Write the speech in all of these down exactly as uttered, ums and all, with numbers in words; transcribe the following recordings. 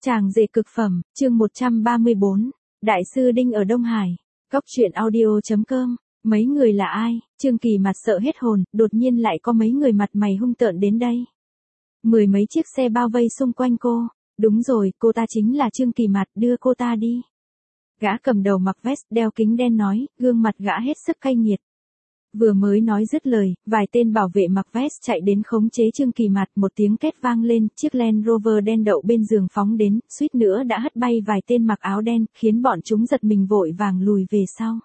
Chàng rể cực phẩm, chương một trăm ba mươi bốn, Đại sư Đinh ở Đông Hải. Cóc truyện audio chấm com. Mấy người là ai? Trương Kỳ Mặt sợ hết hồn, đột nhiên lại có mấy người mặt mày hung tợn đến đây. Mười mấy chiếc xe bao vây xung quanh cô. Đúng rồi, cô ta chính là Trương Kỳ Mặt, đưa cô ta đi. Gã cầm đầu mặc vest, đeo kính đen nói, gương mặt gã hết sức cay nghiệt. Vừa mới nói dứt lời, vài tên bảo vệ mặc vest chạy đến khống chế Trương Kỳ Mặt, một tiếng két vang lên, chiếc Land Rover đen đậu bên giường phóng đến, suýt nữa đã hất bay vài tên mặc áo đen, khiến bọn chúng giật mình vội vàng lùi về sau.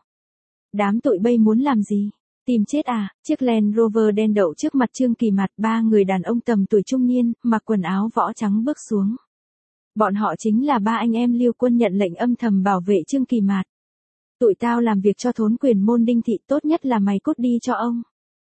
Đám tụi bay muốn làm gì? Tìm chết à? Chiếc Land Rover đen đậu trước mặt Trương Kỳ Mặt, ba người đàn ông tầm tuổi trung niên, mặc quần áo võ trắng bước xuống. Bọn họ chính là ba anh em Liêu Quân nhận lệnh âm thầm bảo vệ Trương Kỳ Mặt. Tụi tao làm việc cho thốn quyền môn Đinh Thị, tốt nhất là mày cút đi cho ông.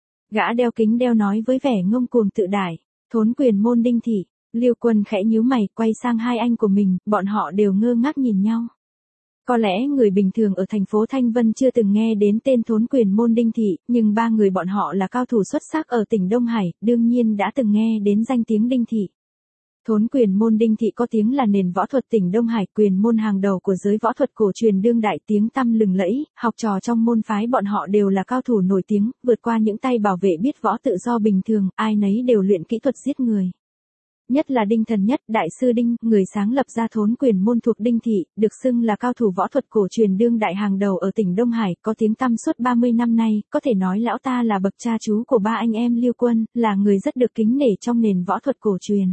Gã đeo kính đeo nói với vẻ ngông cuồng tự đại. Thốn quyền môn Đinh Thị. Liêu Quân khẽ nhíu mày, quay sang hai anh của mình, bọn họ đều ngơ ngác nhìn nhau. Có lẽ người bình thường ở thành phố Thanh Vân chưa từng nghe đến tên thốn quyền môn Đinh Thị, nhưng ba người bọn họ là cao thủ xuất sắc ở tỉnh Đông Hải, đương nhiên đã từng nghe đến danh tiếng Đinh Thị. Thốn quyền môn Đinh Thị có tiếng là nền võ thuật tỉnh Đông Hải, quyền môn hàng đầu của giới võ thuật cổ truyền đương đại, tiếng tăm lừng lẫy, học trò trong môn phái bọn họ đều là cao thủ nổi tiếng, vượt qua những tay bảo vệ biết võ tự do bình thường, ai nấy đều luyện kỹ thuật giết người. Nhất là Đinh Thần Nhất, Đại sư Đinh, người sáng lập ra thốn quyền môn thuộc Đinh Thị, được xưng là cao thủ võ thuật cổ truyền đương đại hàng đầu ở tỉnh Đông Hải, có tiếng tăm suốt ba mươi năm nay, có thể nói lão ta là bậc cha chú của ba anh em Liêu Quân, là người rất được kính nể trong nền võ thuật cổ truyền.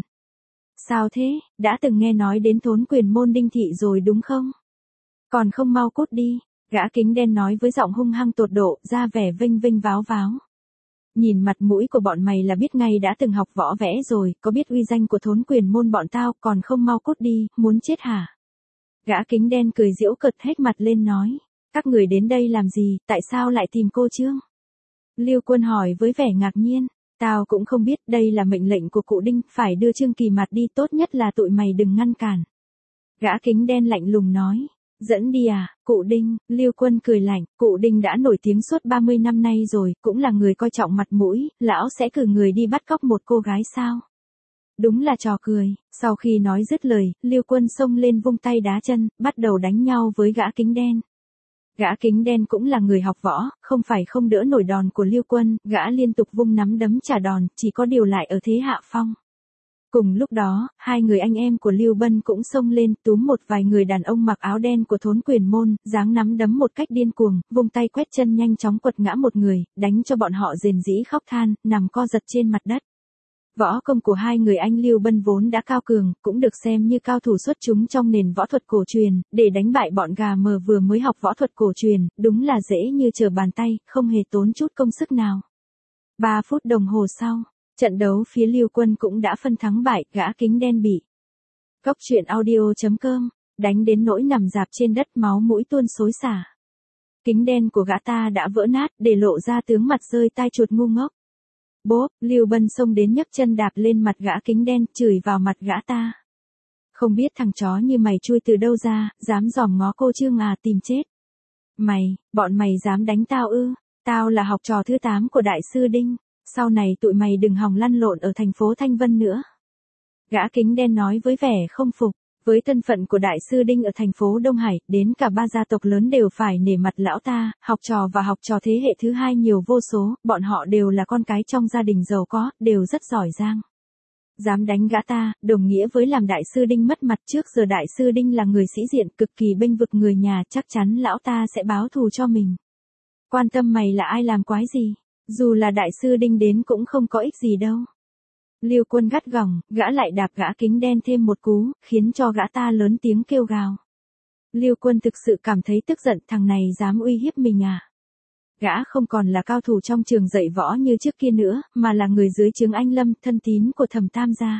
Sao thế, đã từng nghe nói đến thốn quyền môn Đinh Thị rồi đúng không? Còn không mau cút đi, gã kính đen nói với giọng hung hăng tột độ, ra vẻ vênh vênh váo váo. Nhìn mặt mũi của bọn mày là biết ngay đã từng học võ vẽ rồi, có biết uy danh của thốn quyền môn bọn tao, còn không mau cút đi, muốn chết hả? Gã kính đen cười giễu cợt hết mặt lên nói, các người đến đây làm gì, tại sao lại tìm cô Trương? Liêu Quân hỏi với vẻ ngạc nhiên. Tao cũng không biết, đây là mệnh lệnh của cụ Đinh, phải đưa Trương Kỳ Mặt đi, tốt nhất là tụi mày đừng ngăn cản. Gã kính đen lạnh lùng nói, dẫn đi à, cụ Đinh, Liêu Quân cười lạnh, cụ Đinh đã nổi tiếng suốt ba mươi năm nay rồi, cũng là người coi trọng mặt mũi, lão sẽ cử người đi bắt cóc một cô gái sao? Đúng là trò cười. Sau khi nói dứt lời, Liêu Quân xông lên vung tay đá chân, bắt đầu đánh nhau với gã kính đen. Gã kính đen cũng là người học võ, không phải không đỡ nổi đòn của Liêu Quân, gã liên tục vung nắm đấm trả đòn, chỉ có điều lại ở thế hạ phong. Cùng lúc đó, hai người anh em của Liêu Bân cũng xông lên, túm một vài người đàn ông mặc áo đen của thốn quyền môn, giáng nắm đấm một cách điên cuồng, vung tay quét chân nhanh chóng quật ngã một người, đánh cho bọn họ rền rĩ khóc than, nằm co giật trên mặt đất. Võ công của hai người anh Liêu Bân vốn đã cao cường, cũng được xem như cao thủ xuất chúng trong nền võ thuật cổ truyền, để đánh bại bọn gà mờ vừa mới học võ thuật cổ truyền, đúng là dễ như trở bàn tay, không hề tốn chút công sức nào. Ba phút đồng hồ sau, trận đấu phía Liêu Quân cũng đã phân thắng bại, gã kính đen bị Cóc truyện audio chấm com, đánh đến nỗi nằm rạp trên đất, máu mũi tuôn xối xả. Kính đen của gã ta đã vỡ nát, để lộ ra tướng mặt rơi tai chuột ngu ngốc. Bốp, Liêu Bân xông đến nhấc chân đạp lên mặt gã kính đen, chửi vào mặt gã ta. Không biết thằng chó như mày chui từ đâu ra, dám dòm ngó cô Trương à, tìm chết. Mày, bọn mày dám đánh tao ư? Tao là học trò thứ tám của Đại sư Đinh, sau này tụi mày đừng hòng lăn lộn ở thành phố Thanh Vân nữa. Gã kính đen nói với vẻ không phục. Với thân phận của Đại sư Đinh ở thành phố Đông Hải, đến cả ba gia tộc lớn đều phải nể mặt lão ta, học trò và học trò thế hệ thứ hai nhiều vô số, bọn họ đều là con cái trong gia đình giàu có, đều rất giỏi giang. Dám đánh gã ta, đồng nghĩa với làm Đại sư Đinh mất mặt, trước giờ Đại sư Đinh là người sĩ diện, cực kỳ bênh vực người nhà, chắc chắn lão ta sẽ báo thù cho mình. Quan tâm mày là ai làm quái gì, dù là Đại sư Đinh đến cũng không có ích gì đâu. Liêu Quân gắt gỏng, gã lại đạp gã kính đen thêm một cú, khiến cho gã ta lớn tiếng kêu gào. Liêu Quân thực sự cảm thấy tức giận, thằng này dám uy hiếp mình à? Gã không còn là cao thủ trong trường dạy võ như trước kia nữa, mà là người dưới trướng anh Lâm, thân tín của Thẩm Tam gia.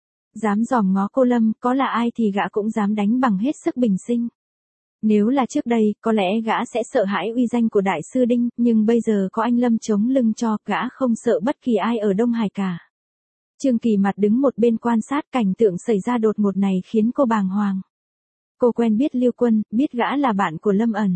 Dám dòm ngó cô Lâm, có là ai thì gã cũng dám đánh bằng hết sức bình sinh. Nếu là trước đây, có lẽ gã sẽ sợ hãi uy danh của Đại sư Đinh, nhưng bây giờ có anh Lâm chống lưng cho, gã không sợ bất kỳ ai ở Đông Hải cả. Trương Kỳ Mặt đứng một bên quan sát, cảnh tượng xảy ra đột ngột này khiến cô bàng hoàng. Cô quen biết Liêu Quân, biết gã là bạn của Lâm Ẩn.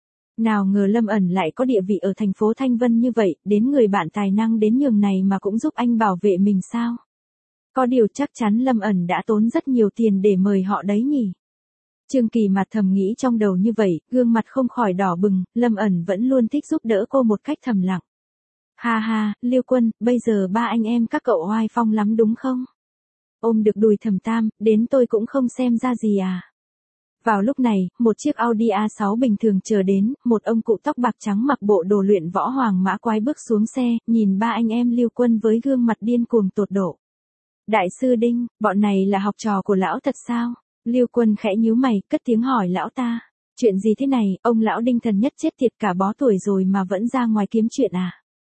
Nào ngờ Lâm Ẩn lại có địa vị ở thành phố Thanh Vân như vậy, đến người bạn tài năng đến nhường này mà cũng giúp anh bảo vệ mình sao? Có điều chắc chắn Lâm ẩn đã tốn rất nhiều tiền để mời họ đấy nhỉ. Trương Kỳ Mạt thầm nghĩ trong đầu như vậy, gương mặt không khỏi đỏ bừng, Lâm ẩn vẫn luôn thích giúp đỡ cô một cách thầm lặng. Ha ha, Liêu Quân, bây giờ ba anh em các cậu oai phong lắm đúng không? Ôm được đùi Thẩm Tam, đến tôi cũng không xem ra gì à. Vào lúc này, một chiếc Audi a sáu bình thường chờ đến, một ông cụ tóc bạc trắng mặc bộ đồ luyện võ hoàng mã quái bước xuống xe, nhìn ba anh em Liêu Quân với gương mặt điên cuồng tột độ. Đại sư Đinh, bọn này là học trò của lão thật sao? Liêu Quân khẽ nhíu mày, cất tiếng hỏi lão ta. Chuyện gì thế này, ông lão Đinh Thần Nhất chết tiệt cả bó tuổi rồi mà vẫn ra ngoài kiếm chuyện à?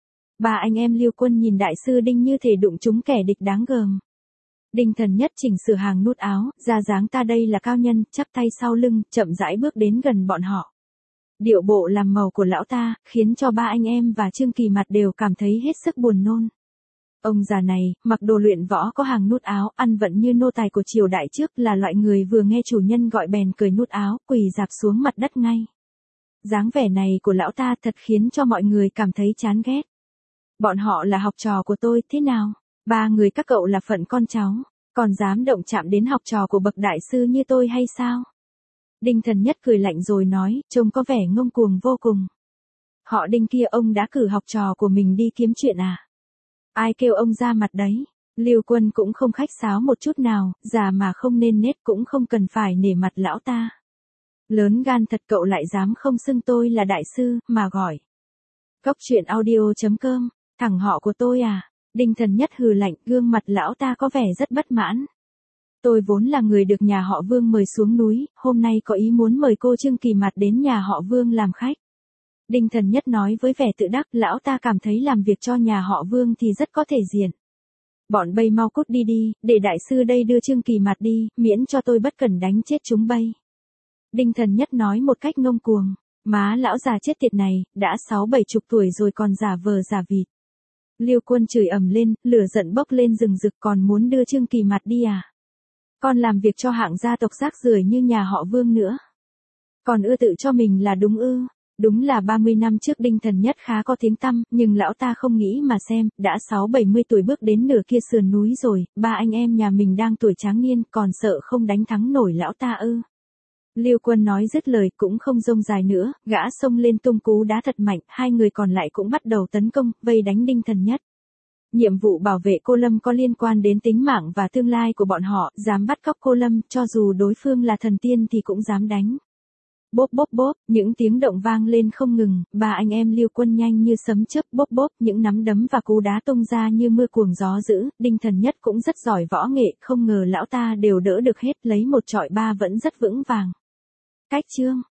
Ba anh em Liêu Quân nhìn đại sư Đinh như thể đụng trúng kẻ địch đáng gờm. Đinh Thần Nhất chỉnh sửa hàng nút áo, ra dáng ta đây là cao nhân, chắp tay sau lưng, chậm rãi bước đến gần bọn họ. Điệu bộ làm màu của lão ta, khiến cho ba anh em và Trương Kỳ Mạt đều cảm thấy hết sức buồn nôn. Ông già này, mặc đồ luyện võ có hàng nút áo, ăn vận như nô tài của triều đại trước, là loại người vừa nghe chủ nhân gọi bèn cởi nút áo, quỳ rạp xuống mặt đất ngay. Dáng vẻ này của lão ta thật khiến cho mọi người cảm thấy chán ghét. Bọn họ là học trò của tôi, thế nào? Ba người các cậu là phận con cháu, còn dám động chạm đến học trò của bậc đại sư như tôi hay sao? Đinh Thần Nhất cười lạnh rồi nói, trông có vẻ ngông cuồng vô cùng. Họ Đinh kia, ông đã cử học trò của mình đi kiếm chuyện à? Ai kêu ông ra mặt đấy? Liêu Quân cũng không khách sáo một chút nào, già mà không nên nết cũng không cần phải nể mặt lão ta. Lớn gan thật, cậu lại dám không xưng tôi là đại sư, mà gọi. Cốc truyện audio chấm com, thằng họ của tôi à? Đinh Thần Nhất hừ lạnh, gương mặt lão ta có vẻ rất bất mãn. Tôi vốn là người được nhà họ Vương mời xuống núi, hôm nay có ý muốn mời cô Trương Kỳ Mạt đến nhà họ Vương làm khách. Đinh Thần Nhất nói với vẻ tự đắc, lão ta cảm thấy làm việc cho nhà họ Vương thì rất có thể diện. Bọn bây mau cút đi đi, để đại sư đây đưa Trương Kỳ Mạt đi, miễn cho tôi bất cẩn đánh chết chúng bây. Đinh Thần Nhất nói một cách ngông cuồng, má lão già chết tiệt này, đã sáu bảy chục tuổi rồi còn giả vờ giả vịt. Liêu Quân chửi ầm lên, lửa giận bốc lên rừng rực, còn muốn đưa Trương Kỳ Mạt đi à? Còn làm việc cho hạng gia tộc rác rưởi như nhà họ Vương nữa. Còn ưa tự cho mình là đúng ư? Đúng là ba mươi năm trước Đinh Thần Nhất khá có tiếng tăm, nhưng lão ta không nghĩ mà xem, đã sáu bảy mươi tuổi bước đến nửa kia sườn núi rồi, ba anh em nhà mình đang tuổi tráng niên, còn sợ không đánh thắng nổi lão ta ư? Liêu Quân nói dứt lời cũng không rông dài nữa, gã xông lên tung cú đá thật mạnh, hai người còn lại cũng bắt đầu tấn công, vây đánh Đinh Thần Nhất. Nhiệm vụ bảo vệ cô Lâm có liên quan đến tính mạng và tương lai của bọn họ, dám bắt cóc cô Lâm, cho dù đối phương là thần tiên thì cũng dám đánh. Bốp bốp bốp, những tiếng động vang lên không ngừng, ba anh em Liêu Quân nhanh như sấm chớp, bốp bốp, những nắm đấm và cú đá tung ra như mưa cuồng gió dữ, Đinh Thần Nhất cũng rất giỏi võ nghệ, không ngờ lão ta đều đỡ được hết, lấy một trọi ba vẫn rất vững vàng. Cách chương